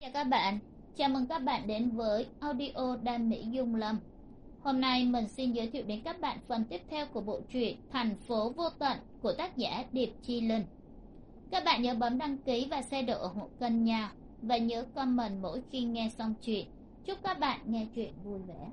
Chào các bạn, chào mừng các bạn đến với audio Đam Mỹ Dung Lâm. Hôm nay mình xin giới thiệu đến các bạn phần tiếp theo của bộ truyện Thành phố vô tận của tác giả Điệp Chi Linh. Các bạn nhớ bấm đăng ký và share độ ủng hộ kênh nha, và nhớ comment mỗi khi nghe xong chuyện. Chúc các bạn nghe chuyện vui vẻ.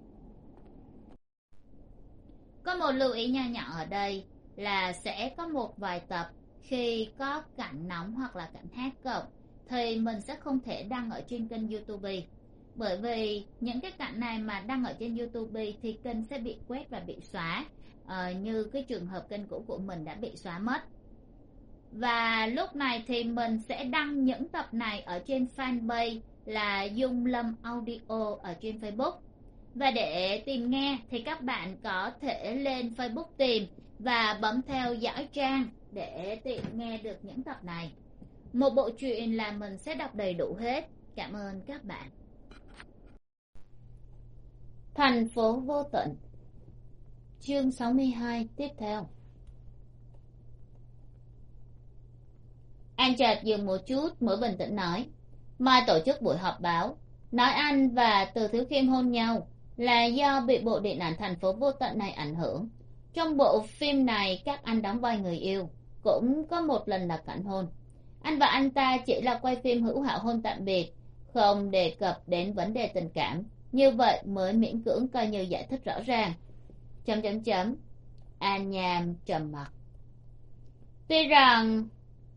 Có một lưu ý nho nhỏ ở đây là sẽ có một vài tập khi có cảnh nóng hoặc là cảnh hát cộng thì mình sẽ không thể đăng ở trên kênh YouTube, bởi vì những cái cảnh này mà đăng ở trên YouTube thì kênh sẽ bị quét và bị xóa, như cái trường hợp kênh cũ của mình đã bị xóa mất. Và lúc này thì mình sẽ đăng những tập này ở trên fanpage là Dung Lâm Audio ở trên Facebook. Và để tìm nghe thì các bạn có thể lên Facebook tìm và bấm theo dõi trang để tiện nghe được những tập này. Một bộ truyện là mình sẽ đọc đầy đủ hết. Cảm ơn các bạn. Thành phố vô tận, chương 62 tiếp theo. Anh chợt dừng một chút mới bình tĩnh nói, mai tổ chức buổi họp báo nói anh và Từ Thiếu Khiêm hôn nhau là do bị bộ điện ảnh Thành phố vô tận này ảnh hưởng. Trong bộ phim này các anh đóng vai người yêu, cũng có một lần là cảnh hôn. Anh và anh ta chỉ là quay phim hữu hảo hôn tạm biệt, không đề cập đến vấn đề tình cảm, như vậy mới miễn cưỡng coi như giải thích rõ ràng. An Nham trầm mặc. Tuy rằng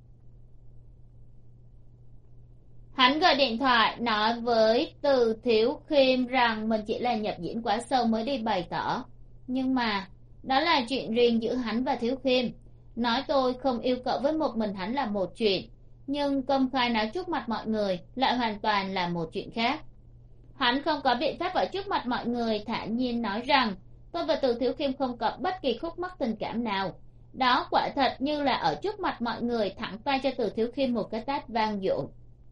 hắn gọi điện thoại nói với Từ Thiếu Khiêm rằng mình chỉ là nhập diễn quá sâu mới đi bày tỏ, nhưng mà đó là chuyện riêng giữa hắn và Thiếu Khiêm. Nói tôi không yêu cậu với một mình hắn là một chuyện, nhưng công khai nói trước mặt mọi người lại hoàn toàn là một chuyện khác. Hắn không có biện pháp ở trước mặt mọi người thản nhiên nói rằng tôi và Từ Thiếu Khiêm không có bất kỳ khúc mắc tình cảm nào. Đó quả thật như là ở trước mặt mọi người thẳng tay cho Từ Thiếu Khiêm một cái tát vang dội.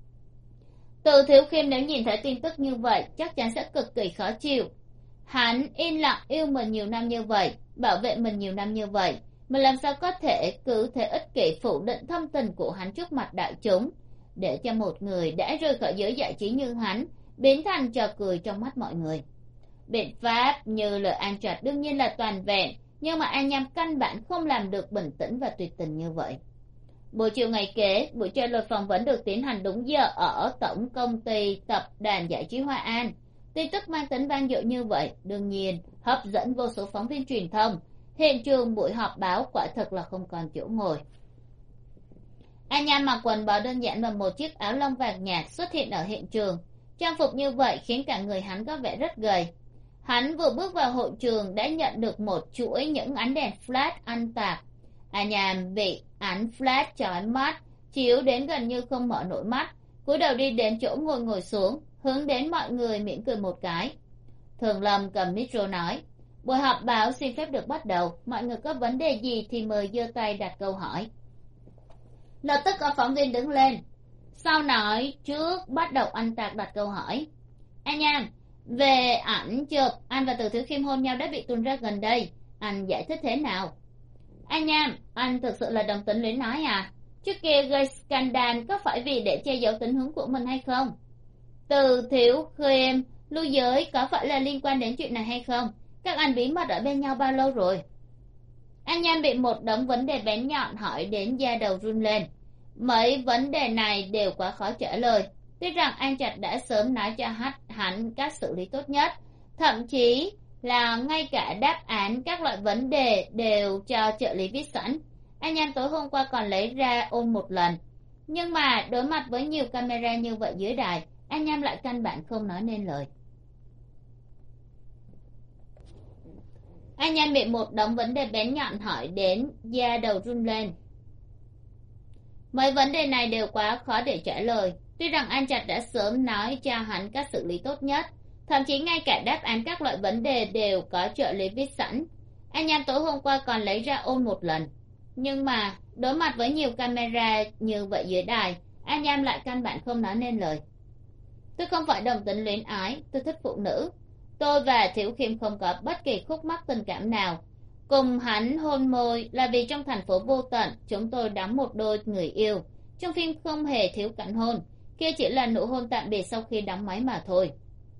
Từ Thiếu Khiêm nếu nhìn thấy tin tức như vậy chắc chắn sẽ cực kỳ khó chịu. Hắn yên lặng yêu mình nhiều năm như vậy, bảo vệ mình nhiều năm như vậy, mình làm sao có thể cứ thế ích kỷ phủ định thâm tình của hắn trước mặt đại chúng, để cho một người đã rời khỏi giới giải trí như hắn biến thành trò cười trong mắt mọi người. Biện pháp như lời An Trạch đương nhiên là toàn vẹn, nhưng mà An Nham căn bản không làm được bình tĩnh và tuyệt tình như vậy. Buổi chiều ngày kế, buổi trao đổi phỏng vấn được tiến hành đúng giờ ở tổng công ty tập đoàn giải trí Hoa An. Tin tức mang tính vang dội như vậy đương nhiên hấp dẫn vô số phóng viên truyền thông. Hiện trường buổi họp báo quả thực là không còn chỗ ngồi. An Nham mặc quần bò đơn giản và một chiếc áo lông vàng nhạt xuất hiện ở hiện trường. Trang phục như vậy khiến cả người hắn có vẻ rất gầy. Hắn vừa bước vào hội trường đã nhận được một chuỗi những ánh đèn flash ăn tạp. An Nham bị ánh flash chói mắt chiếu đến gần như không mở nổi mắt, cúi đầu đi đến chỗ ngồi xuống, hướng đến mọi người mỉm cười một cái. Thường Lâm cầm micro nói, buổi họp báo xin phép được bắt đầu, mọi người có vấn đề gì thì mời giơ tay đặt câu hỏi. Lập tức có phóng viên đứng lên. Sau nói trước bắt đầu anh Tạc đặt câu hỏi. Anh Nham, về ảnh chụp anh và Từ Thiếu Khiêm hôn nhau đã bị tung ra gần đây, anh giải thích thế nào? Anh Nham, anh thực sự là đồng tính luyến nói à? Trước kia gây scandal có phải vì để che giấu tính hướng của mình hay không? Từ Thiếu Khiêm lưu giới có phải là liên quan đến chuyện này hay không? Các anh bí mật ở bên nhau bao lâu rồi? Anh Nham bị một đống vấn đề bén nhọn hỏi đến da đầu run lên. Mấy vấn đề này đều quá khó trả lời. Tuy rằng An Trạch đã sớm nói cho hắn cách xử lý tốt nhất, thậm chí là ngay cả đáp án các loại vấn đề đều cho trợ lý viết sẵn. Anh Nham tối hôm qua còn lấy ra ôn một lần, nhưng mà đối mặt với nhiều camera như vậy dưới đài, anh Nham lại căn bản không nói nên lời. Anh Nham bị một đống vấn đề bén nhọn hỏi đến da đầu run lên. Mấy vấn đề này đều quá khó để trả lời. Tuy rằng An Trạch đã sớm nói cho hắn cách xử lý tốt nhất, thậm chí ngay cả đáp án các loại vấn đề đều có trợ lý viết sẵn. Anh Nham tối hôm qua còn lấy ra ôn một lần, nhưng mà đối mặt với nhiều camera như vậy dưới đài, An Nham lại căn bản không nói nên lời. Tôi không phải đồng tính luyến ái, tôi thích phụ nữ. Tôi và Thiếu Khiêm không có bất kỳ khúc mắc tình cảm nào. Cùng hắn hôn môi là vì trong thành phố vô tận chúng tôi đóng một đôi người yêu. Trong phim không hề thiếu cảnh hôn. kia chỉ là nụ hôn tạm biệt sau khi đóng máy mà thôi.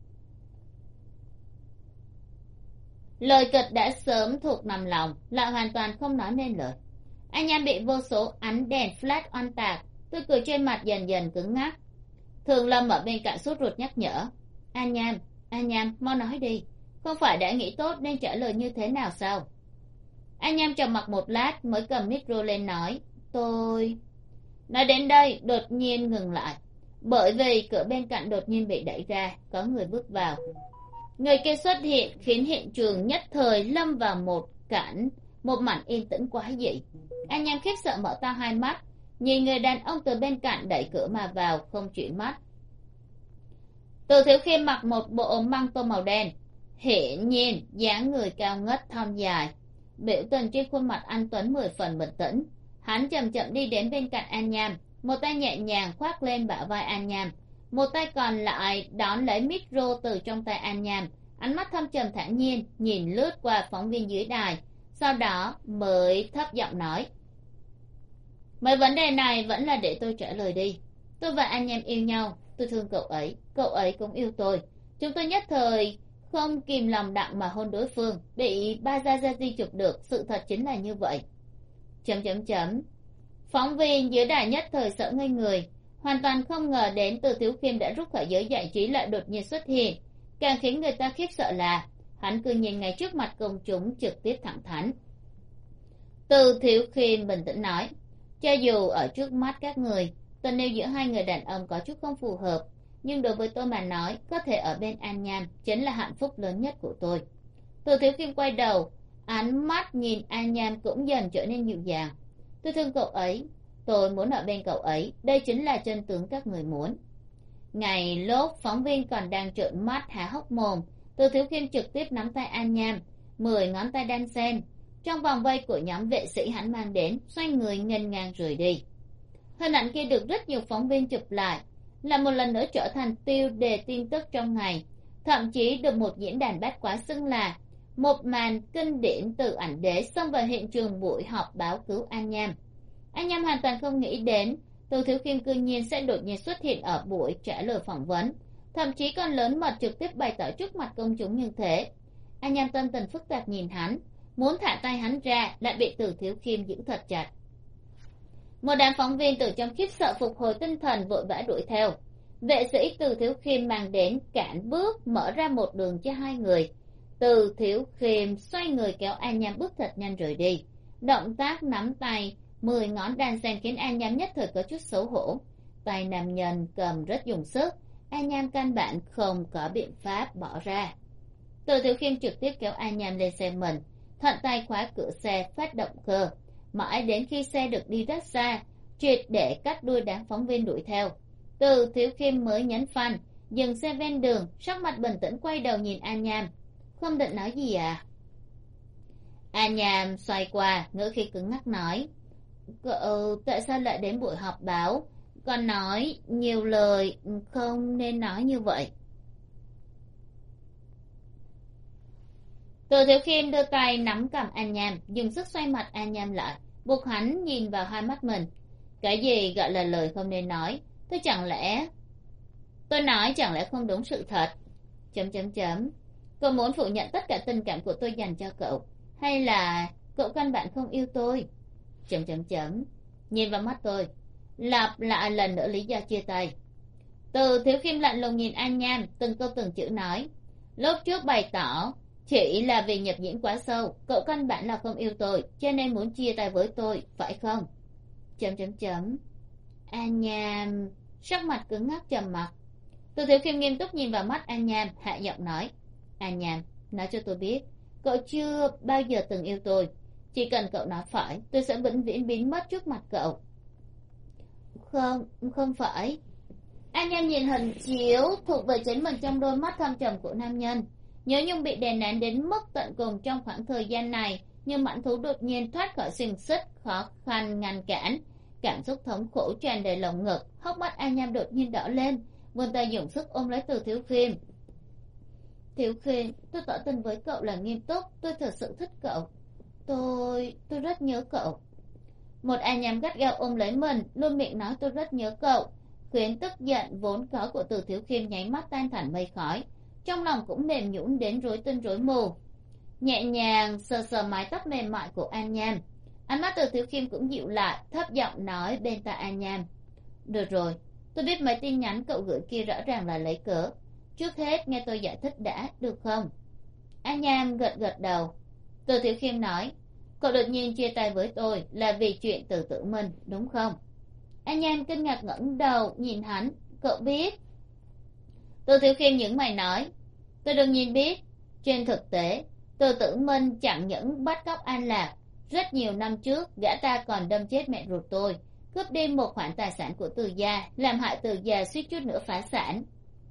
Lời kịch đã sớm thuộc nằm lòng, lại hoàn toàn không nói nên lời. Anh Nham bị vô số ánh đèn flash oanh tạc, tươi cười trên mặt dần dần cứng ngắc. Thường Lâm ở bên cạnh sốt ruột nhắc nhở: anh Nham mau nói đi, không phải đã nghĩ tốt nên trả lời như thế nào sao? Anh Nham trầm mặc một lát mới cầm micro lên nói: tôi... Nói đến đây đột nhiên ngừng lại, bởi vì cửa bên cạnh đột nhiên bị đẩy ra, có người bước vào. Người kia xuất hiện khiến hiện trường nhất thời lâm vào một mảnh yên tĩnh quái dị. Anh Nham khiếp sợ mở to hai mắt, nhìn người đàn ông từ bên cạnh đẩy cửa mà vào, không chuyển mắt. Từ Thiếu Khiêm mặc một bộ măng tô màu đen, hiển nhiên dáng người cao ngất thon dài, biểu tình trên khuôn mặt anh tuấn 10 phần bình tĩnh. Hắn chậm chậm đi đến bên cạnh An Nham, một tay nhẹ nhàng khoác lên bả vai An Nham, một tay còn lại đón lấy micro từ trong tay An Nham, ánh mắt thâm trầm thản nhiên nhìn lướt qua phóng viên dưới đài, sau đó mới thấp giọng nói: mấy vấn đề này vẫn là để tôi trả lời đi. Tôi và An Nham yêu nhau, tôi thương cậu ấy cũng yêu tôi. Chúng tôi nhất thời không kìm lòng đặng mà hôn đối phương, bị Bajajazi chụp được, sự thật chính là như vậy. Phóng viên dưới đài nhất thời sợ ngây người, hoàn toàn không ngờ đến Từ Thiếu Khiêm đã rút khỏi giới giải trí lại đột nhiên xuất hiện. Càng khiến người ta khiếp sợ là hắn cứ nhìn ngay trước mặt công chúng trực tiếp thẳng thắn. Từ Thiếu Khiêm bình tĩnh nói: cho dù ở trước mắt các người, tình yêu giữa hai người đàn ông có chút không phù hợp, nhưng đối với tôi mà nói, có thể ở bên An Nham chính là hạnh phúc lớn nhất của tôi. Từ Thiếu Khiêm quay đầu, ánh mắt nhìn An Nham cũng dần trở nên dịu dàng. Tôi thương cậu ấy, tôi muốn ở bên cậu ấy, đây chính là chân tướng các người muốn. Ngày lúc phóng viên còn đang trợn mắt há hốc mồm, Từ Thiếu Khiêm trực tiếp nắm tay An Nham, 10 ngón tay đan xen trong vòng vây của nhóm vệ sĩ hắn mang đến, xoay người nghênh ngang rời đi. Hình ảnh kia được rất nhiều phóng viên chụp lại, là một lần nữa trở thành tiêu đề tin tức trong ngày, thậm chí được một diễn đàn bát quái xưng là một màn kinh điển từ ảnh đế xông vào hiện trường buổi họp báo cứu An Nham. An Nham hoàn toàn không nghĩ đến Từ Thiếu Khiêm cư nhiên sẽ đột nhiên xuất hiện ở buổi trả lời phỏng vấn, thậm chí còn lớn mật trực tiếp bày tỏ trước mặt công chúng như thế. An Nham tâm tình phức tạp nhìn hắn, muốn thả tay hắn ra lại bị Từ Thiếu Khiêm giữ thật chặt. Một đám phóng viên từ trong khiếp sợ phục hồi tinh thần vội vã đuổi theo. Vệ sĩ Từ Thiếu Khiêm mang đến cản bước, mở ra một đường cho hai người. Từ Thiếu Khiêm xoay người kéo An Nham bước thật nhanh rời đi. Động tác nắm tay 10 ngón đan xen khiến An Nham nhất thời có chút xấu hổ. Tay nam nhân cầm rất dùng sức, An Nham căn bản không có biện pháp bỏ ra. Từ Thiếu Khiêm trực tiếp kéo An Nham lên xe mình, thuận tay khóa cửa xe phát động cơ, mãi đến khi xe được đi rất xa, triệt để cắt đuôi đám phóng viên đuổi theo. Từ Thiếu Khiêm mới nhấn phanh, dừng xe ven đường, sắc mặt bình tĩnh quay đầu nhìn An Nham. Không định nói gì à? An Nham xoay qua, ngữ khí cứng ngắc nói: cậu tại sao lại đến buổi họp báo, còn nói nhiều lời không nên nói như vậy. Từ Thiếu Khiêm đưa tay nắm cầm An Nham, dùng sức xoay mặt An Nham lại, buộc hắn nhìn vào hai mắt mình. Cái gì gọi là lời không nên nói? Tôi nói chẳng lẽ không đúng sự thật? Cậu muốn phủ nhận tất cả tình cảm của tôi dành cho cậu, hay là cậu căn bản không yêu tôi? Nhìn vào mắt tôi, lặp lại lần nữa lý do chia tay. Từ Thiếu Khiêm lạnh lùng nhìn An Nham, từng câu từng chữ nói: lúc trước bày tỏ chỉ là vì nhập diễn quá sâu, cậu căn bản là không yêu tôi, cho nên muốn chia tay với tôi, phải không? An Nham sắc mặt cứng ngắc trầm mặc. Từ Thiếu Khiêm nghiêm túc nhìn vào mắt An Nham, hạ giọng nói: An Nham, nói cho tôi biết, cậu chưa bao giờ từng yêu tôi. Chỉ cần cậu nói phải, tôi sẽ vĩnh viễn biến mất trước mặt cậu. Không phải. An Nham nhìn hình chiếu thuộc về chính mình trong đôi mắt thâm trầm của nam nhân. Nhớ nhung bị đè nén đến mức tận cùng trong khoảng thời gian này, như mãnh thú đột nhiên thoát khỏi xiềng xích, khó khăn ngăn cản. Cảm xúc thống khổ tràn đầy lồng ngực, hốc mắt An Nham đột nhiên đỏ lên, vươn tay dùng sức ôm lấy Từ Thiếu Khiêm. Thiếu Khiêm, tôi tỏ tình với cậu là nghiêm túc, tôi thật sự thích cậu. Tôi rất nhớ cậu. Một An Nham gắt gao ôm lấy mình, luôn miệng nói tôi rất nhớ cậu. khiến tức giận vốn có của Từ Thiếu Khiêm nháy mắt tan thành mây khói, trong lòng cũng mềm nhũn đến rối tinh rối mù. Nhẹ nhàng sờ sờ mái tóc mềm mại của An Nham, ánh mắt Từ Thiếu Khiêm cũng dịu lại, thấp giọng nói bên tai An Nham: được rồi, tôi biết mấy tin nhắn cậu gửi kia rõ ràng là lấy cớ, trước hết nghe tôi giải thích đã, được không? An Nham gật gật đầu. Từ Thiếu Khiêm nói: cậu đột nhiên chia tay với tôi là vì chuyện Từ Tử Minh đúng không? An Nham kinh ngạc ngẩng đầu nhìn hắn. Cậu biết? Từ Thiếu Khiêm nhướng mày nói: tôi đương nhiên biết. Trên thực tế, Từ Tử Minh chẳng những bắt cóc An Lạc, rất nhiều năm trước gã ta còn đâm chết mẹ ruột tôi, cướp đi một khoản tài sản của Từ gia, làm hại Từ gia suýt chút nữa phá sản.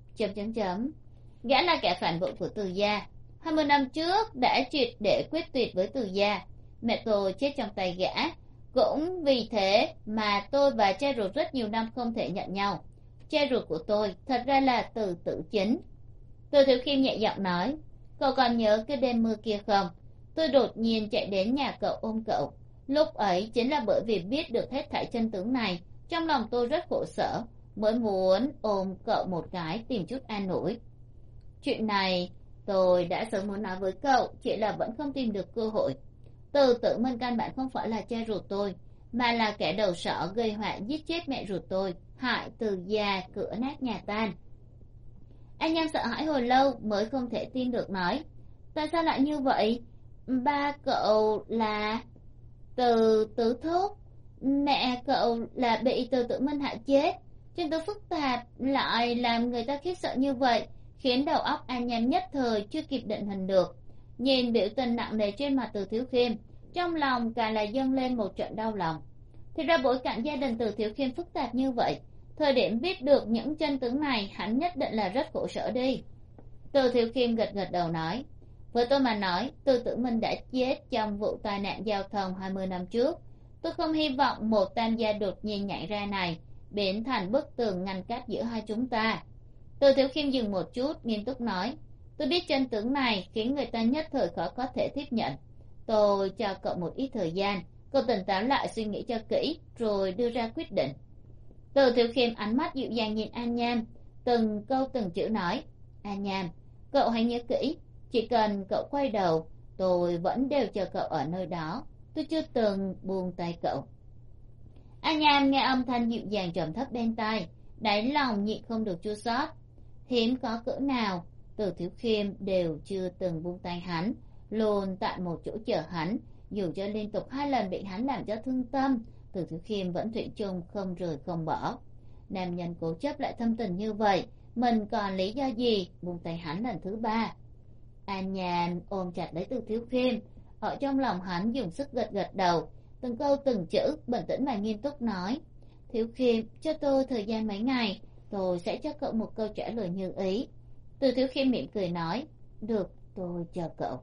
Gã là kẻ phản bội của Từ gia, 20 năm trước đã triệt để quyết tuyệt với Từ gia. Mẹ tôi chết trong tay gã, cũng vì thế mà tôi và cha ruột rất nhiều năm không thể nhận nhau. Cha ruột của tôi thật ra là Từ Tử Chính. Từ Thiếu Khiêm nhẹ giọng nói: cậu còn nhớ cái đêm mưa kia không? Tôi đột nhiên chạy đến nhà cậu ôm cậu. Lúc ấy chính là bởi vì biết được hết thảy chân tướng này, trong lòng tôi rất khổ sở, mới muốn ôm cậu một cái tìm chút an ủi. Chuyện này tôi đã sớm muốn nói với cậu, chỉ là vẫn không tìm được cơ hội. Từ Tử Minh căn bản không phải là cha ruột tôi, mà là kẻ đầu sỏ gây họa giết chết mẹ ruột tôi, hại Từ gia cửa nát nhà tan. Anh Nham sợ hãi hồi lâu mới không thể tin được nói: tại sao lại như vậy? Ba cậu là Từ Tử Thúc, mẹ cậu là bị Từ Tử Minh hại chết. Chân tướng phức tạp lại làm người ta khiếp sợ như vậy, khiến đầu óc An Nham nhất thời chưa kịp định hình được. Nhìn biểu tình nặng nề trên mặt Từ Thiếu Khiêm, trong lòng càng là dâng lên một trận đau lòng. Thì ra bối cảnh gia đình Từ Thiếu Khiêm phức tạp như vậy, thời điểm biết được những chân tướng này hắn nhất định là rất khổ sở đi. Từ Thiếu Khiêm gật gật đầu nói: với tôi mà nói, Từ Tử Minh đã chết trong vụ tai nạn giao thông 20 năm trước. Tôi không hy vọng một tam gia đột nhiên nhảy ra này biến thành bức tường ngăn cách giữa hai chúng ta. Từ Thiếu Khiêm dừng một chút, nghiêm túc nói: tôi biết chân tướng này khiến người ta nhất thời khó có thể tiếp nhận. Tôi cho cậu một ít thời gian, cậu tỉnh táo lại suy nghĩ cho kỹ rồi đưa ra quyết định. Từ Thiếu Khiêm ánh mắt dịu dàng nhìn An Nham, từng câu từng chữ nói: An Nham, cậu hãy nhớ kỹ, chỉ cần cậu quay đầu, tôi vẫn đều chờ cậu ở nơi đó, tôi chưa từng buông tay cậu. An Nham nghe âm thanh dịu dàng trầm thấp bên tai, đáy lòng nhịn không được chua xót. Hiếm có cỡ nào Từ Thiếu Khiêm đều chưa từng buông tay hắn, luôn tại một chỗ chờ hắn, dù cho liên tục 2 lần bị hắn làm cho thương tâm, Từ Thiếu Khiêm vẫn thủy chung không rời không bỏ. Nam nhân cố chấp lại thâm tình như vậy, mình còn lý do gì buông tay hắn lần thứ 3? An Nhàn ôm chặt lấy Từ Thiếu Khiêm, ở trong lòng hắn dùng sức gật gật đầu, từng câu từng chữ bình tĩnh mà nghiêm túc nói: Thiếu Khiêm, cho tôi thời gian mấy ngày, tôi sẽ cho cậu một câu trả lời như ý. Từ Thiếu Khiêm mỉm cười nói: được, tôi chờ cậu.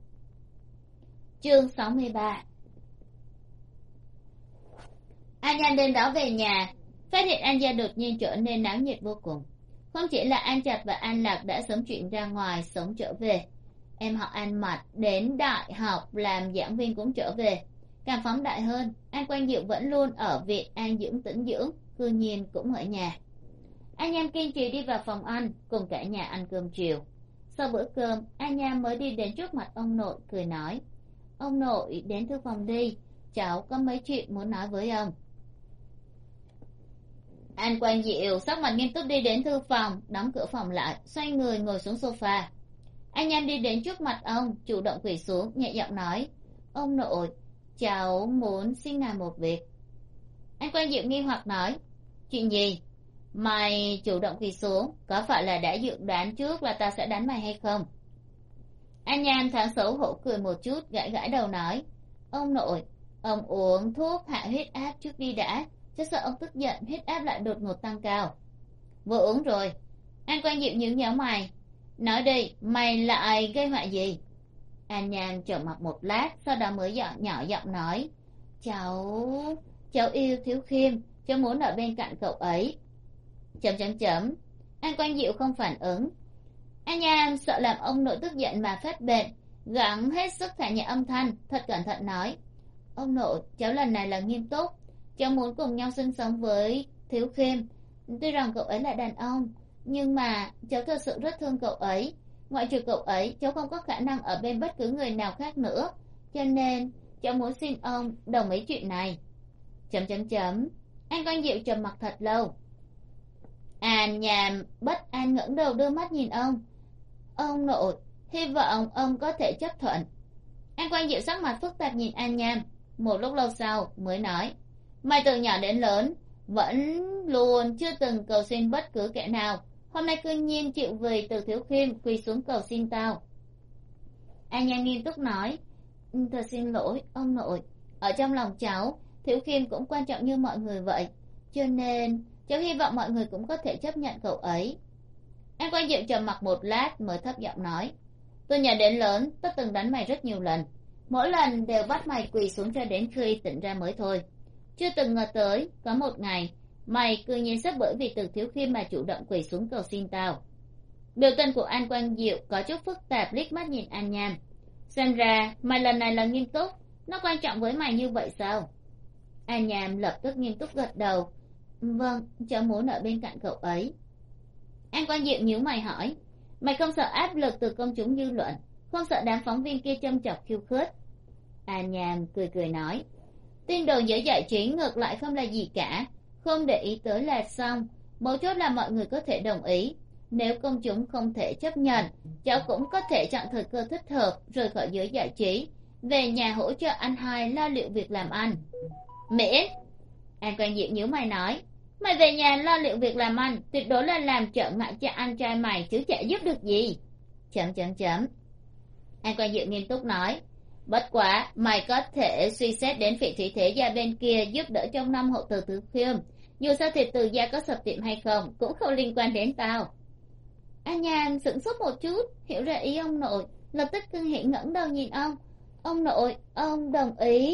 Chương 63. An Nhan đêm đó về nhà, phát hiện An gia đột nhiên trở nên náo nhiệt vô cùng. Không chỉ là An Trạch và An Lạc đã sớm chuyển ra ngoài sống trở về, em họ An Mạch đến đại học làm giảng viên cũng trở về. Càng phóng đại hơn, An Quang Diệu vẫn luôn ở viện an dưỡng tĩnh dưỡng, Cư Nhiên cũng ở nhà. An Nham kiên trì đi vào phòng ăn, cùng cả nhà ăn cơm chiều. Sau bữa cơm, An Nham mới đi đến trước mặt ông nội, cười nói: ông nội đến thư phòng đi, cháu có mấy chuyện muốn nói với ông. An Quang Diệu sắc mặt nghiêm túc đi đến thư phòng, đóng cửa phòng lại, xoay người ngồi xuống sofa. An Nham đi đến trước mặt ông, chủ động quỳ xuống, nhẹ giọng nói: ông nội, cháu muốn xin ngài một việc. An Quang Diệu nghi hoặc nói: chuyện gì? Mày chủ động quỳ xuống, có phải là đã dự đoán trước là ta sẽ đánh mày hay không? An Nham thoáng xấu hổ cười một chút, gãi gãi đầu nói: ông nội, ông uống thuốc hạ huyết áp trước đi đã, chứ sợ ông tức giận huyết áp lại đột ngột tăng cao. Vừa uống rồi. An Quang Diệu nhướng nhớ mày: nói đi, mày lại gây họa gì? An Nham trầm mặc một lát, sau đó mới nhỏ giọng nói: cháu yêu Thiếu Khiêm, cháu muốn ở bên cạnh cậu ấy. An Quang Diệu không phản ứng. An Nham sợ làm ông nội tức giận mà phát bệnh, gắng hết sức thả nhẹ âm thanh, thật cẩn thận nói: ông nội, cháu lần này là nghiêm túc, cháu muốn cùng nhau sinh sống với Thiếu Khiêm, Tuy rằng cậu ấy là đàn ông, nhưng mà cháu thật sự rất thương cậu ấy. Ngoại trừ cậu ấy, cháu không có khả năng ở bên bất cứ người nào khác nữa, cho nên cháu muốn xin ông đồng ý chuyện này. Chấm chấm chấm. An Quang Diệu trầm mặc thật lâu. An Nham bất an ngẩng đầu đưa mắt nhìn ông. Ông nội, hy vọng ông có thể chấp thuận. An Quang Diệu sắc mặt phức tạp nhìn An Nham, một lúc lâu sau mới nói: mày từ nhỏ đến lớn vẫn luôn chưa từng cầu xin bất cứ kẻ nào, hôm nay cư nhiên chịu vì Từ Thiếu Khiêm quỳ xuống cầu xin tao. An Nham nghiêm túc nói: thật xin lỗi ông nội, ở trong lòng cháu Thiếu Khiêm cũng quan trọng như mọi người vậy, cho nên cháu hy vọng mọi người cũng có thể chấp nhận cậu ấy. An Quang Diệu trầm mặc một lát mới thấp giọng nói: từ nhỏ đến lớn tao từng đánh mày rất nhiều lần, mỗi lần đều bắt mày quỳ xuống cho đến khi tỉnh ra mới thôi. Chưa từng ngờ tới có một ngày mày cư nhiên sắp bởi vì Từ Thiếu Khiêm mà chủ động quỳ xuống cầu xin tao. Biểu tình của An Quang Diệu có chút phức tạp, liếc mắt nhìn An Nham. Xem ra mày lần này là nghiêm túc, nó quan trọng với mày như vậy sao? An Nham lập tức nghiêm túc gật đầu. Vâng, cháu muốn ở bên cạnh cậu ấy. An Quang Diệu nhíu mày hỏi: mày không sợ áp lực từ công chúng dư luận, không sợ đám phóng viên kia châm chọc khiêu khích? An Nham cười cười nói: tin đồn giới giải trí ngược lại không là gì cả, không để ý tới là xong, mấu chốt là mọi người có thể đồng ý. Nếu công chúng không thể chấp nhận, cháu cũng có thể chọn thời cơ thích hợp rời khỏi giới giải trí, về nhà hỗ trợ anh hai lo liệu việc làm ăn. Miễn. An Quang Diệu nhíu mày nói: mày về nhà lo liệu việc làm ăn tuyệt đối là làm trở ngại cho anh trai mày chứ chả giúp được gì. Chấm chấm chấm. An Quang Diệu nghiêm túc nói: bất quá mày có thể suy xét đến Phỉ Thúy Thế Gia bên kia giúp đỡ trong năm hộ Từ Thiếu Khiêm, dù sao thì Từ gia có sập tiệm hay không cũng không liên quan đến tao. An Nhàn sửng sốt một chút, hiểu ra ý ông nội, lập tức kinh hỉ ngẩng đầu nhìn ông. Ông nội, ông đồng ý?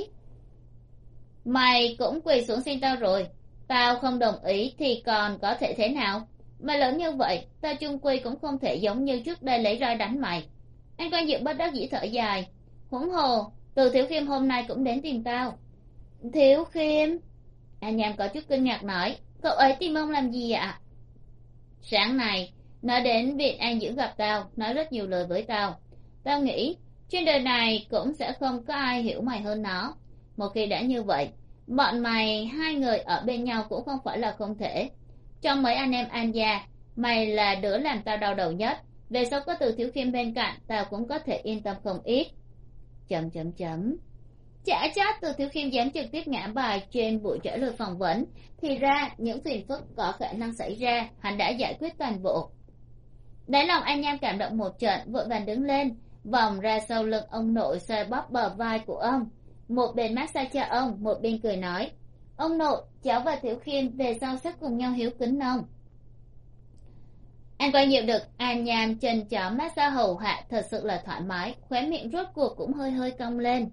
Mày cũng quỳ xuống xin tao rồi, tao không đồng ý thì còn có thể thế nào? Mày lớn như vậy, tao chung quy cũng không thể giống như trước đây lấy roi đánh mày. Anh Quang Diệu bất đắc dĩ thở dài. Huống hồ Từ Thiếu Khiêm hôm nay cũng đến tìm tao. Thiếu Khiêm? An Nham có chút kinh ngạc nói: cậu ấy tìm ông làm gì ạ? Sáng nay nó đến viện An Dưỡng gặp tao, nói rất nhiều lời với tao. Tao nghĩ trên đời này cũng sẽ không có ai hiểu mày hơn nó. Một khi đã như vậy, bọn mày hai người ở bên nhau cũng không phải là không thể. Trong mấy anh em An gia, mày là đứa làm tao đau đầu nhất, về sau có Từ Thiếu Khiêm bên cạnh tao cũng có thể yên tâm không ít. Chấm chấm chấm. Chả trách Từ Thiếu Khiêm dám trực tiếp ngã bài trên buổi trả lời phỏng vấn, thì ra những phiền phức có khả năng xảy ra hắn đã giải quyết toàn bộ. Đáy lòng An Nham cảm động một trận, vội vàng đứng lên, vòng ra sau lưng ông nội, xoa bóp bờ vai của ông, một bên massage cho ông, một bên cười nói: ông nội, cháu và Thiếu Khiêm về sau sẽ cùng nhau hiếu kính ông. An Quang Diệu được An Nham chân chó massage hầu hạ thật sự là thoải mái, khóe miệng rốt cuộc cũng hơi hơi cong lên.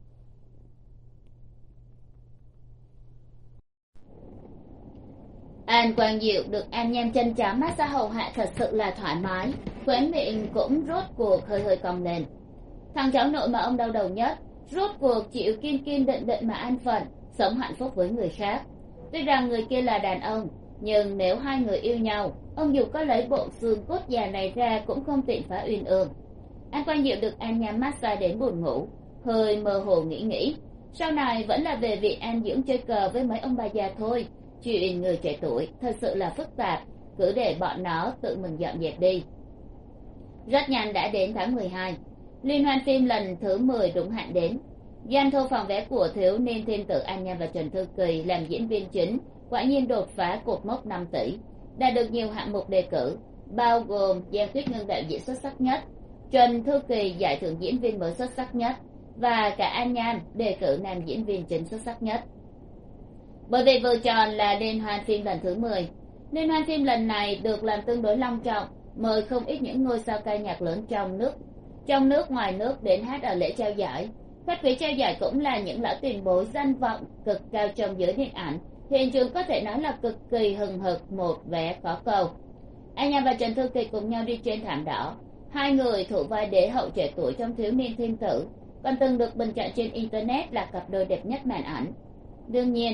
An Quang Diệu được An Nham chân chó massage hầu hạ thật sự là thoải mái, khóe miệng cũng rốt cuộc hơi hơi cong lên. Thằng cháu nội mà ông đau đầu nhất, rốt cuộc chịu kiên kiên định định mà an phận, sống hạnh phúc với người khác. Tuy rằng người kia là đàn ông, nhưng nếu hai người yêu nhau, ông dù có lấy bộ xương cốt già này ra cũng không tiện phá uyên ương. An Quang Diệu được An Nham massage đến buồn ngủ, hơi mơ hồ nghĩ sau này vẫn là về viện An Dưỡng chơi cờ với mấy ông bà già thôi. Chuyện người trẻ tuổi thật sự là phức tạp, cứ để bọn nó tự mình dọn dẹp đi. Rất nhanh đã đến tháng 12, liên hoan phim lần thứ 10 đúng hạn đến. Doanh thu phòng vé của thiếu niên thiên tử An Nham và Trần Thư Kỳ làm diễn viên chính quả nhiên đột phá cột mốc 5 tỷ, đã được nhiều hạng mục đề cử, bao gồm Giang Tuyết Ngân đạo diễn xuất sắc nhất, Trần Thư Kỳ giải thưởng diễn viên mới xuất sắc nhất, và cả An Nham đề cử nam diễn viên chính xuất sắc nhất. Bởi vì vừa tròn là liên hoan phim lần thứ 10, liên hoan phim lần này được làm tương đối long trọng, mời không ít những ngôi sao ca nhạc lớn trong nước ngoài nước đến hát ở lễ trao giải. Khách quý trao giải cũng là những lão tiền bối danh vọng cực cao trong giới điện ảnh, hiện trường có thể nói là cực kỳ hừng hực, một vé khó cầu. Anh Nham và Trần Thư Kỳ cùng nhau đi trên thảm đỏ, hai người thủ vai đế hậu trẻ tuổi trong thiếu niên thiên tử, còn từng được bình chọn trên internet là cặp đôi đẹp nhất màn ảnh. Đương nhiên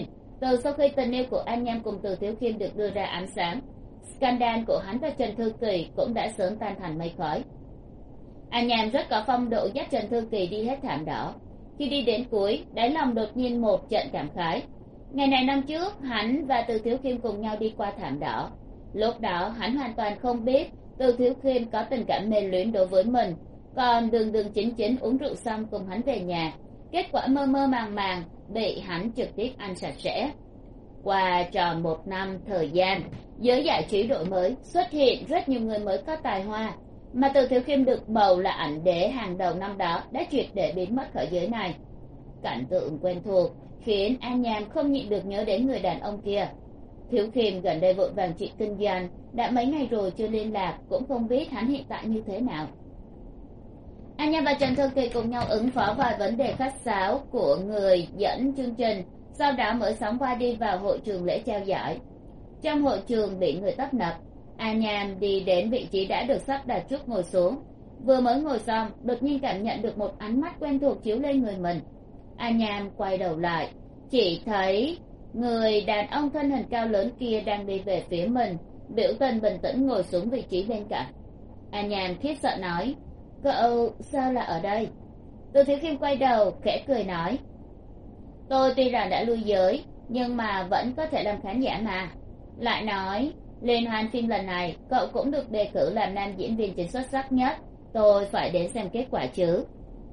Từ sau khi tình yêu của An Nham cùng Từ Thiếu Khiêm được đưa ra ánh sáng, scandal của hắn và Trần Thư Kỳ cũng đã sớm tan thành mây khói. An Nham rất có phong độ dắt Trần Thư Kỳ đi hết thảm đỏ. Khi đi đến cuối, đáy lòng đột nhiên một trận cảm khái. Ngày này năm trước, hắn và Từ Thiếu Khiêm cùng nhau đi qua thảm đỏ. Lúc đó hắn hoàn toàn không biết Từ Thiếu Khiêm có tình cảm mê luyến đối với mình, còn đường đường chính chính uống rượu xong cùng hắn về nhà. Kết quả mơ mơ màng màng bị hắn trực tiếp ăn sạch sẽ. Qua tròn 1 năm thời gian, giới giải trí đổi mới, xuất hiện rất nhiều người mới có tài hoa, mà Từ Thiếu Khiêm được bầu là ảnh đế hàng đầu năm đó đã triệt để biến mất khỏi giới này. Cảnh tượng quen thuộc khiến An Nham không nhịn được nhớ đến người đàn ông kia. Thiếu Khiêm gần đây vội vàng chuyện kinh doanh, đã mấy ngày rồi chưa liên lạc, cũng không biết hắn hiện tại như thế nào. An Nham và Trần Thư Kỳ cùng nhau ứng phó vài vấn đề khách sáo của người dẫn chương trình, sau đó mới sóng vai đi vào hội trường lễ trao giải. Trong hội trường bị người tấp nập, An Nham đi đến vị trí đã được sắp đặt trước ngồi xuống. Vừa mới ngồi xong, đột nhiên cảm nhận được một ánh mắt quen thuộc chiếu lên người mình. An Nham quay đầu lại, chỉ thấy người đàn ông thân hình cao lớn kia đang đi về phía mình, biểu tình bình tĩnh ngồi xuống vị trí bên cạnh. An Nham khiếp sợ nói, cậu sao là ở đây? Từ Thiếu Khiêm quay đầu khẽ cười nói, tôi tuy rằng đã lui giới nhưng mà vẫn có thể làm khán giả mà. Lại nói, liên hoan phim lần này cậu cũng được đề cử làm nam diễn viên chính xuất sắc nhất, tôi phải đến xem kết quả chứ.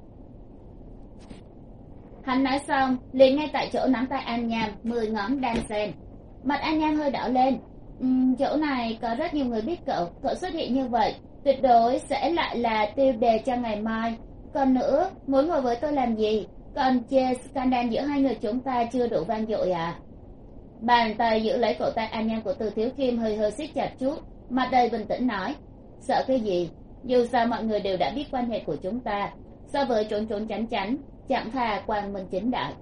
Hắn nói xong liền ngay tại chỗ nắm tay An Nham 10 ngón đan sen. Mặt An Nham hơi đỏ lên. Chỗ này có rất nhiều người biết cậu xuất hiện như vậy tuyệt đối sẽ lại là tiêu đề cho ngày mai. Còn nữa, muốn ngồi với tôi làm gì? Còn chê scandal giữa hai người chúng ta chưa đủ vang dội à? Bàn tay giữ lấy cổ tay An Nham của Từ Thiếu Khiêm hơi hơi siết chặt chút, mặt đầy bình tĩnh nói, sợ cái gì? Dù sao mọi người đều đã biết quan hệ của chúng ta, so với trốn trốn tránh tránh, chẳng thà quang minh chính đại.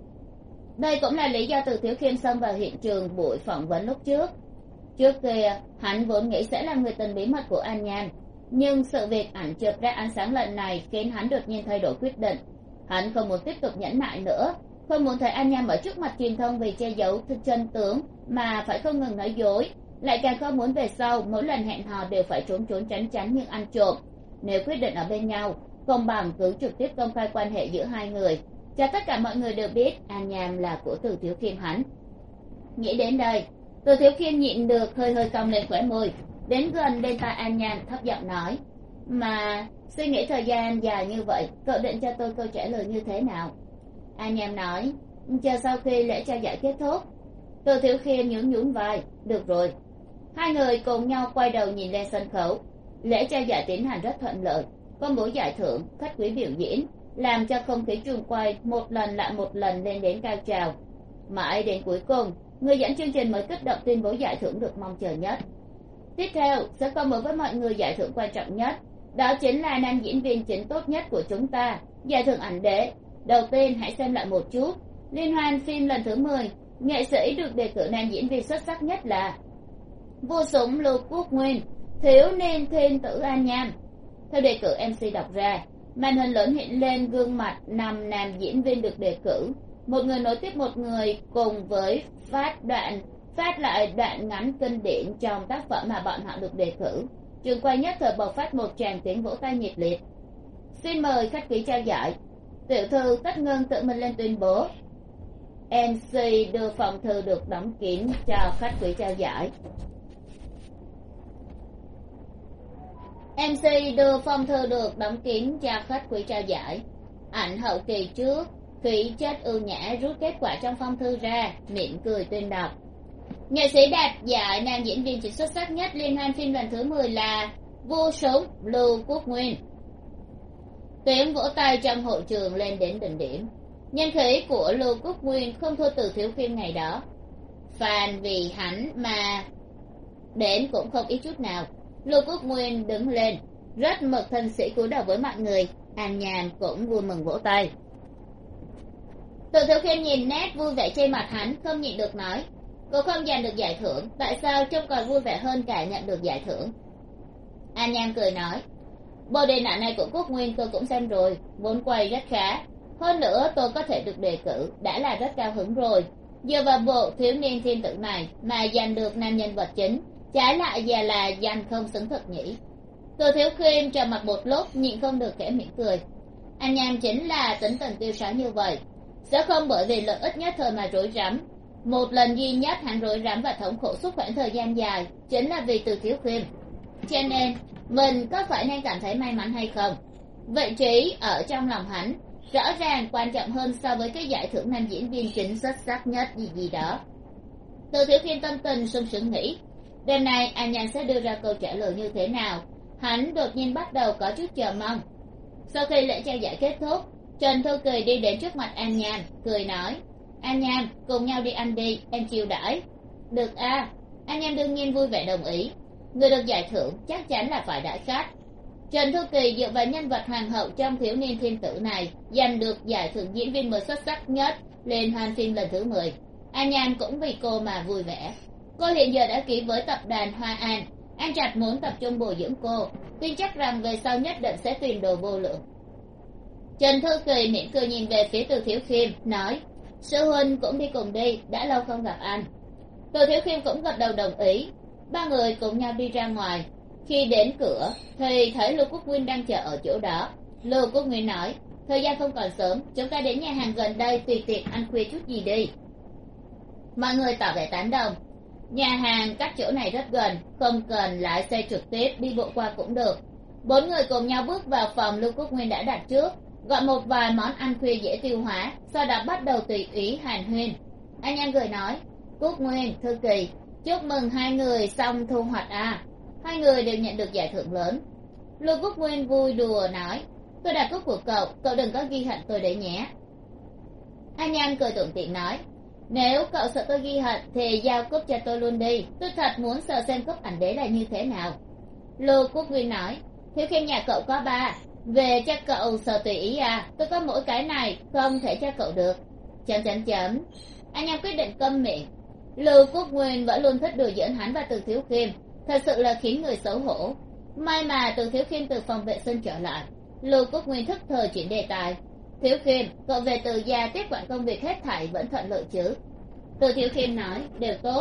Đây cũng là lý do Từ Thiếu Khiêm xông vào hiện trường buổi phỏng vấn lúc trước. Trước kia, hắn vốn nghĩ sẽ là người tình bí mật của An Nham, nhưng sự việc ảnh chụp ra ánh sáng lần này khiến hắn đột nhiên thay đổi quyết định. Hắn không muốn tiếp tục nhẫn nại nữa, không muốn thấy An Nham ở trước mặt truyền thông vì che giấu chân tướng mà phải không ngừng nói dối, lại càng không muốn về sau mỗi lần hẹn hò đều phải trốn trốn tránh tránh nhưng ăn trộm. Nếu quyết định ở bên nhau, không bằng cứ trực tiếp công khai quan hệ giữa hai người, cho tất cả mọi người đều biết An Nham là của Từ Thiếu Khiêm hắn. Nghĩ đến đây, Từ Thiếu Khiêm nhịn được hơi hơi cong lên khóe môi, đến gần bên tai An Nham thấp giọng nói, mà suy nghĩ thời gian dài như vậy, cậu định cho tôi câu trả lời như thế nào? An Nham nói, chờ sau khi lễ trao giải kết thúc. Từ Thiếu Khiêm nhún nhún vai, được rồi. Hai người cùng nhau quay đầu nhìn lên sân khấu. Lễ trao giải tiến hành rất thuận lợi, công bố giải thưởng, khách quý biểu diễn, làm cho không khí trường quay một lần lại một lần lên đến cao trào. Mãi đến cuối cùng, người dẫn chương trình mới kích động tuyên bố giải thưởng được mong chờ nhất. Tiếp theo sẽ công bố với mọi người giải thưởng quan trọng nhất, đó chính là nam diễn viên chính tốt nhất của chúng ta, giải thưởng ảnh đế. Đầu tiên hãy xem lại một chút. Liên hoan phim lần thứ 10, nghệ sĩ được đề cử nam diễn viên xuất sắc nhất là Vua Súng Lưu Quốc Nguyên, thiếu niên thiên tử An Nham. Theo đề cử MC đọc ra, màn hình lớn hiện lên gương mặt 5 nam diễn viên được đề cử, một người nối tiếp một người, cùng với phát lại đoạn ngắn kinh điển trong tác phẩm mà bọn họ được đề cử. Trường quay nhất thời bộc phát một tràng tiếng vỗ tay nhiệt liệt. Xin mời khách quý trao giải. Tiểu thư Tất Ngân tự mình lên tuyên bố. MC đưa phòng thư được đóng kín cho khách quý trao giải. MC đưa phong thư được đóng kín cho khách quý trao giải. Ảnh hậu kỳ trước, khí chất ưu nhã rút kết quả trong phong thư ra, mỉm cười tuyên đọc. Nghệ sĩ đạt giải nam diễn viên chính xuất sắc nhất liên hoan phim lần thứ 10 là Vua Súng Lưu Quốc Nguyên. Tiếng vỗ tay trong hội trường lên đến đỉnh điểm. Nhân khí của Lưu Quốc Nguyên không thua Từ Thiếu Khiêm ngày đó. Fan vì hắn mà đến cũng không ít chút nào. Lưu Quốc Nguyên đứng lên, rất mực thân sĩ cúi đầu với mọi người. An Nham cũng vui mừng vỗ tay. Từ Thiếu Khiêm nhìn nét vui vẻ trên mặt hắn, không nhịn được nói, cô không giành được giải thưởng, tại sao trông còn vui vẻ hơn cả nhận được giải thưởng? An Nham cười nói, bộ điện ảnh này của Quốc Nguyên tôi cũng xem rồi, vốn quay rất khá. Hơn nữa tôi có thể được đề cử, đã là rất cao hứng rồi. dựa vào bộ thiếu niên thiên tử này mà giành được nam nhân vật chính, trái lại và là giành không xứng thực nhỉ. Từ thiếu khiêm trầm mặt một lúc nhịn không được khẽ mỉm cười. Anh Nham chính là tính tình tiêu sái như vậy, sẽ không bởi vì lợi ích nhất thời mà rối rắm. Một lần duy nhất hắn rối rắm và thống khổ suốt khoảng thời gian dài chính là vì Từ thiếu khiêm. Cho nên mình có phải nên cảm thấy may mắn hay không? Vị trí ở trong lòng hắn rõ ràng quan trọng hơn so với cái giải thưởng nam diễn viên chính xuất sắc nhất gì đó. Từ thiếu khiêm tâm tình sung sướng nghĩ đêm nay An Nhan sẽ đưa ra câu trả lời như thế nào. Hắn đột nhiên bắt đầu có chút chờ mong. Sau khi lễ trao giải kết thúc, Trần Thư Kỳ đi đến trước mặt An Nhan cười nói, An Nhan cùng nhau đi ăn đi, em chiêu đãi. Được a. An Nhan đương nhiên vui vẻ đồng ý. Người được giải thưởng chắc chắn là phải đãi khách. Trần Thư Kỳ dựa vào nhân vật hoàng hậu trong thiếu niên thiên tử này giành được giải thưởng diễn viên mới xuất sắc nhất liên hoan phim lần thứ 10. An Nhan cũng vì cô mà vui vẻ. Cô hiện giờ đã ký với tập đoàn Hoa An. An Trạch muốn tập trung bồi dưỡng cô, tin chắc rằng về sau nhất định sẽ tiền đồ vô lượng. Trần Thư Kỳ mỉm cười nhìn về phía Từ thiếu khiêm nói, sư huynh cũng đi cùng đi, đã lâu không gặp anh. Từ thiếu khiêm cũng gật đầu đồng ý. Ba người cùng nhau đi ra ngoài. Khi đến cửa thì thấy Lưu Quốc Nguyên đang chờ ở chỗ đó. Lưu Quốc Nguyên nói, thời gian không còn sớm, chúng ta đến nhà hàng gần đây tùy tiện ăn khuya chút gì đi. Mọi người tỏ vẻ tán đồng. Nhà hàng cách chỗ này rất gần, không cần lái xe trực tiếp, đi bộ qua cũng được. Bốn người cùng nhau bước vào phòng Lưu Quốc Nguyên đã đặt trước, gọi một vài món ăn khuya dễ tiêu hóa, sau đó bắt đầu tùy ý hàn huyên. Anh Nhan cười nói, Quốc Nguyên, Thư Kỳ, chúc mừng hai người xong thu hoạch à. Hai người đều nhận được giải thưởng lớn. Lưu Quốc Nguyên vui đùa nói, tôi đặt cúp của cậu đừng có ghi hận tôi đấy nhé. Anh Nhan cười tủm tỉm nói, nếu cậu sợ tôi ghi hận thì giao cúp cho tôi luôn đi, tôi thật muốn sợ xem cúp ảnh đế là như thế nào. Lưu Quốc Nguyên nói, thiếu khiêm nhà cậu có 3, về cho cậu sợ tùy ý à, tôi có mỗi cái này, không thể cho cậu được. Anh Nhan quyết định câm miệng. Lưu Quốc Nguyên vẫn luôn thích đùa giỡn hắn và Từ thiếu khiêm, thật sự là khiến người xấu hổ. May mà Từ thiếu khiêm từ phòng vệ sinh trở lại, Lưu Quốc Nguyên thức thời chuyển đề tài. Thiếu khiêm, cậu về Từ gia tiếp quản công việc hết thảy vẫn thuận lợi chứ? Từ thiếu khiêm nói, đều tốt.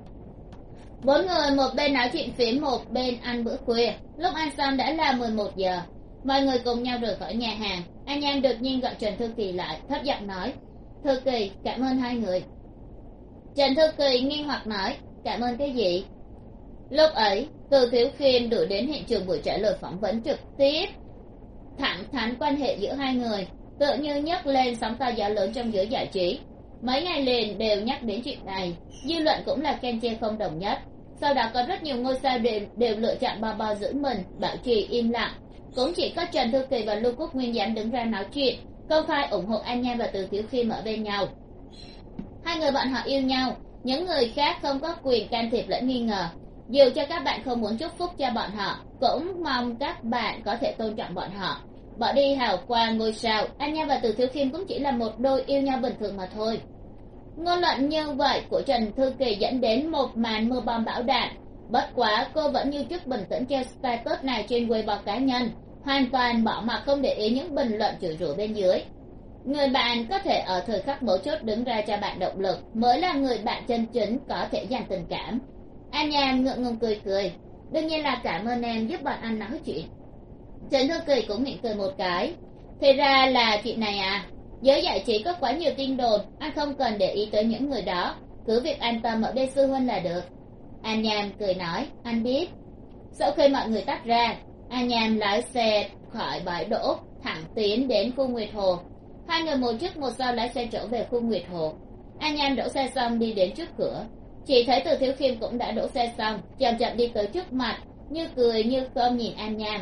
Bốn người một bên nói chuyện phiếm một bên ăn bữa khuya. Lúc ăn xong đã là 11 giờ. Mọi người cùng nhau rời khỏi nhà hàng. An Nhan đột nhiên gọi Trần Thư Kỳ lại, thấp giọng nói, Thư Kỳ, cảm ơn hai người. Trần Thư Kỳ nghi hoặc nói, cảm ơn cái gì? Lúc ấy Từ thiếu khiêm đuổi đến hiện trường buổi trả lời phỏng vấn trực tiếp, thẳng thắn quan hệ giữa hai người tựa như nhấc lên sóng to gió lớn trong giới giải trí. Mấy ngày liền đều nhắc đến chuyện này, dư luận cũng là khen chê không đồng nhất. Sau đó có rất nhiều ngôi sao đều lựa chọn bao giữ mình, bảo trì im lặng. Cũng chỉ có Trần Thư Kỳ và Lưu Quốc Nguyên dám đứng ra nói chuyện, công khai ủng hộ An Nhan và Từ thiếu khiêm ở bên nhau. Hai người bọn họ yêu nhau, những người khác không có quyền can thiệp lẫn nghi ngờ. Dù cho các bạn không muốn chúc phúc cho bọn họ, cũng mong các bạn có thể tôn trọng bọn họ. Bỏ đi hào quang ngôi sao, An Nhan và Từ thiếu khiêm cũng chỉ là một đôi yêu nhau bình thường mà thôi. Ngôn luận như vậy của Trần Thư Kỳ dẫn đến một màn mưa bom bão đạn. Bất quá cô vẫn như trước bình tĩnh treo status này trên Weibo cá nhân, hoàn toàn bỏ mặc không để ý những bình luận chửi rủa bên dưới. Người bạn có thể ở thời khắc mấu chốt đứng ra cho bạn động lực mới là người bạn chân chính có thể dành tình cảm. An Nhan ngượng ngùng cười cười, đương nhiên là cảm ơn em giúp bọn anh nói chuyện. Trần Thư Kỳ cũng miệng cười một cái, thì ra là chuyện này à. Giới giải trí có quá nhiều tin đồn, anh không cần để ý tới những người đó, cứ việc an tâm ở bên sư huynh là được. An Nhan cười nói, anh biết. Sau khi mọi người tách ra, An Nhan lái xe khỏi bãi đỗ thẳng tiến đến khu Nguyệt Hồ. Hai người một trước một sau lái xe trở về khu Nguyệt Hồ. An Nhan đỗ xe xong đi đến trước cửa, chỉ thấy Từ thiếu khiêm cũng đã đỗ xe xong, chậm chậm đi tới trước mặt, như cười như không nhìn An Nhan.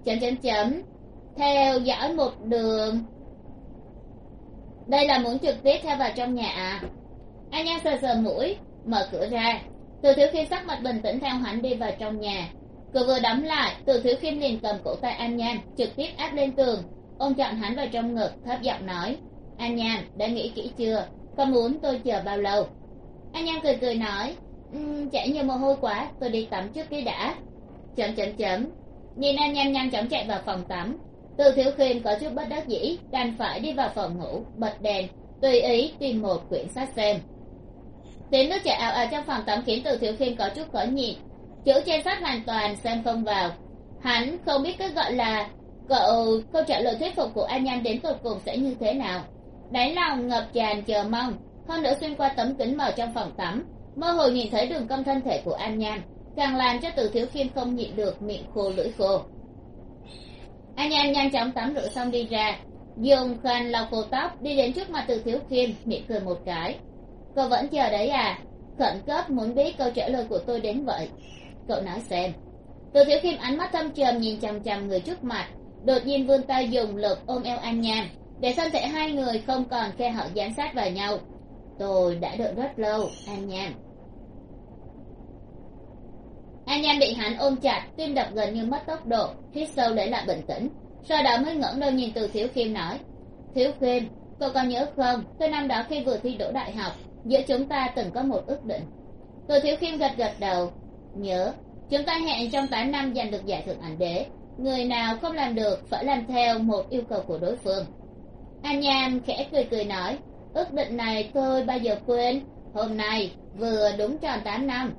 Theo dõi một đường. Đây là muốn trực tiếp theo vào trong nhà à? An Nhan sờ sờ mũi, mở cửa ra. Từ thiếu khiêm sắc mặt bình tĩnh theo hắn đi vào trong nhà. Cửa vừa đóng lại, Từ thiếu khiêm liền cầm cổ tay An Nhan trực tiếp áp lên tường, ôm trọn hắn vào trong ngực, thấp giọng nói, An Nhan, đã nghĩ kỹ chưa? Con muốn tôi chờ bao lâu? An Nhan cười cười nói, chảy nhiều mồ hôi quá, tôi đi tắm trước cái đã. Nhìn An Nhan nhanh chóng chạy vào phòng tắm. Từ thiếu khiêm có chút bất đắc dĩ, đành phải đi vào phòng ngủ, bật đèn, tùy ý tìm một quyển sách xem. tiếng nước chảy ào ào trong phòng tắm khiến Từ Thiếu Khiêm có chút khó nhịn. Chữ trên sách hoàn toàn xem không vào. Hắn không biết cái gọi là câu trả lời thuyết phục của An Nhan đến tột cùng sẽ như thế nào. Đáy lòng ngập tràn chờ mong, hơn nữa xuyên qua tấm kính mờ trong phòng tắm, mơ hồ nhìn thấy đường cong thân thể của An Nhan, càng làm cho Từ Thiếu Khiêm không nhịn được miệng khô lưỡi khô. An Nhan nhanh chóng tắm rửa xong đi ra, dùng khăn lau khô tóc, đi đến trước mặt Từ Thiếu Khiêm, mỉm cười một cái. Cậu vẫn chờ đấy à? Khẩn cấp muốn biết câu trả lời của tôi đến vậy. Cậu nói xem. Từ Thiếu Khiêm ánh mắt thâm trầm nhìn chằm chằm người trước mặt, đột nhiên vươn tay dùng lực ôm eo An Nhan, để thân thể hai người không còn khe hở dán sát vào nhau. Tôi đã đợi rất lâu, An Nhan. An Nhan bị hắn ôm chặt, tim đập gần như mất tốc độ, hít sâu lấy lại bình tĩnh, sau đó mới ngẩng đầu nhìn Từ Thiếu Khiêm nói: Thiếu Khiêm, cậu còn nhớ không, tôi năm đó khi vừa thi đỗ đại học, giữa chúng ta từng có một ước định. Từ Thiếu Khiêm gật gật đầu. Nhớ, chúng ta hẹn trong 8 năm giành được giải thưởng ảnh đế, người nào không làm được phải làm theo một yêu cầu của đối phương. An Nhan khẽ cười cười nói: ước định này tôi bao giờ quên, hôm nay vừa đúng tròn 8 năm.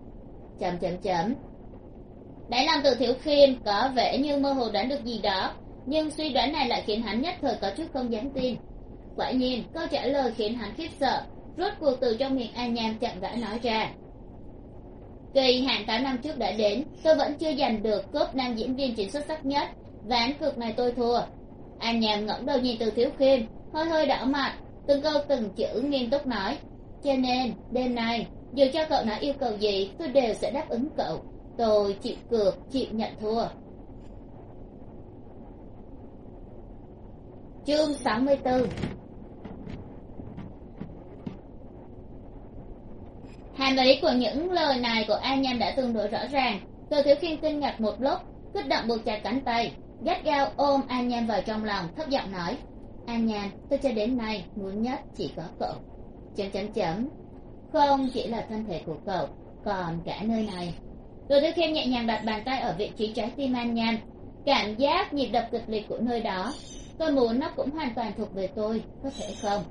Đáy lòng Từ Thiếu Khiêm có vẻ như mơ hồ đoán được gì đó, nhưng suy đoán này lại khiến hắn nhất thời có chút không dám tin. Quả nhiên câu trả lời khiến hắn khiếp sợ, rốt cuộc từ trong miệng An Nhan chậm rãi nói ra: kỳ hạn 8 năm trước đã đến, tôi vẫn chưa giành được cúp nam diễn viên chính xuất sắc nhất, ván cược này tôi thua. An Nhan ngẩng đầu nhìn Từ Thiếu Khiêm, hơi hơi đỏ mặt, từng câu từng chữ nghiêm túc nói: cho nên đêm nay dù cho cậu nói yêu cầu gì tôi đều sẽ đáp ứng cậu. Tôi chịu cược, chịu nhận thua. Chương 64. Hàm ý của những lời này của An Nhan đã tương đối rõ ràng. Từ Thiếu Khiêm kinh ngạc một lúc, kích động buộc chặt cánh tay, gắt gao ôm An Nhan vào trong lòng, thấp giọng nói: An Nhan, tôi cho đến nay muốn nhất chỉ có cậu. Không chỉ là thân thể của cậu, còn cả nơi này. Từ Thiếu Khiêm nhẹ nhàng đặt bàn tay ở vị trí trái tim An Nhan, cảm giác nhịp đập kịch liệt của nơi đó. Tôi muốn nó cũng hoàn toàn thuộc về tôi, có thể không?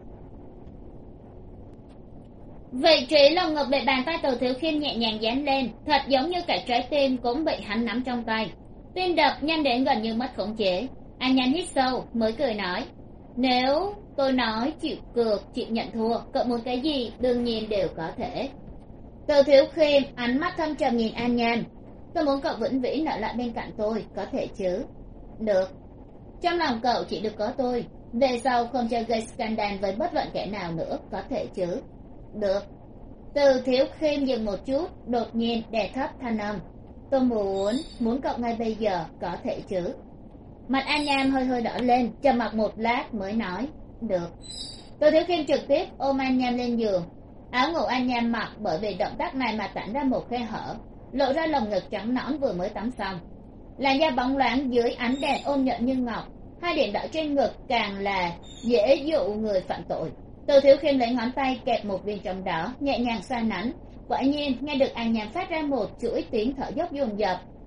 Vị trí lồng ngực bị bàn tay Từ Thiếu Khiêm nhẹ nhàng dán lên, thật giống như cả trái tim cũng bị hắn nắm trong tay. Tim đập nhanh đến gần như mất khống chế. An Nhan hít sâu mới cười nói: nếu tôi nói chịu cược, chịu nhận thua, cậu muốn cái gì đương nhiên đều có thể. Từ Thiếu Khiêm ánh mắt thâm trầm nhìn An Nhan: tôi muốn cậu vĩnh viễn ở lại bên cạnh tôi, có thể chứ? Được. Trong lòng cậu chỉ được có tôi, về sau không cho gây scandal với bất luận kẻ nào nữa, có thể chứ? Được. Từ Thiếu Khiêm dừng một chút, đột nhiên đè thấp thanh âm: tôi muốn cậu ngay bây giờ, có thể chứ? Mặt An Nhan hơi hơi đỏ lên, trầm mặc một lát mới nói: được. Từ Thiếu Khiêm trực tiếp ôm An Nhan lên giường. Áo ngủ An Nhan mặc bởi vì động tác này mà tản ra một khe hở, lộ ra lồng ngực trắng nõn vừa mới tắm xong. Làn da bóng loáng dưới ánh đèn ôn nhuận như ngọc, hai điểm đỏ trên ngực càng là dễ dụ người phạm tội. Từ Thiếu Khiêm lấy ngón tay kẹp một viên trong đó, nhẹ nhàng xoa nắn. Quả nhiên nghe được An Nhan phát ra một chuỗi tiếng thở dốc dồn dập,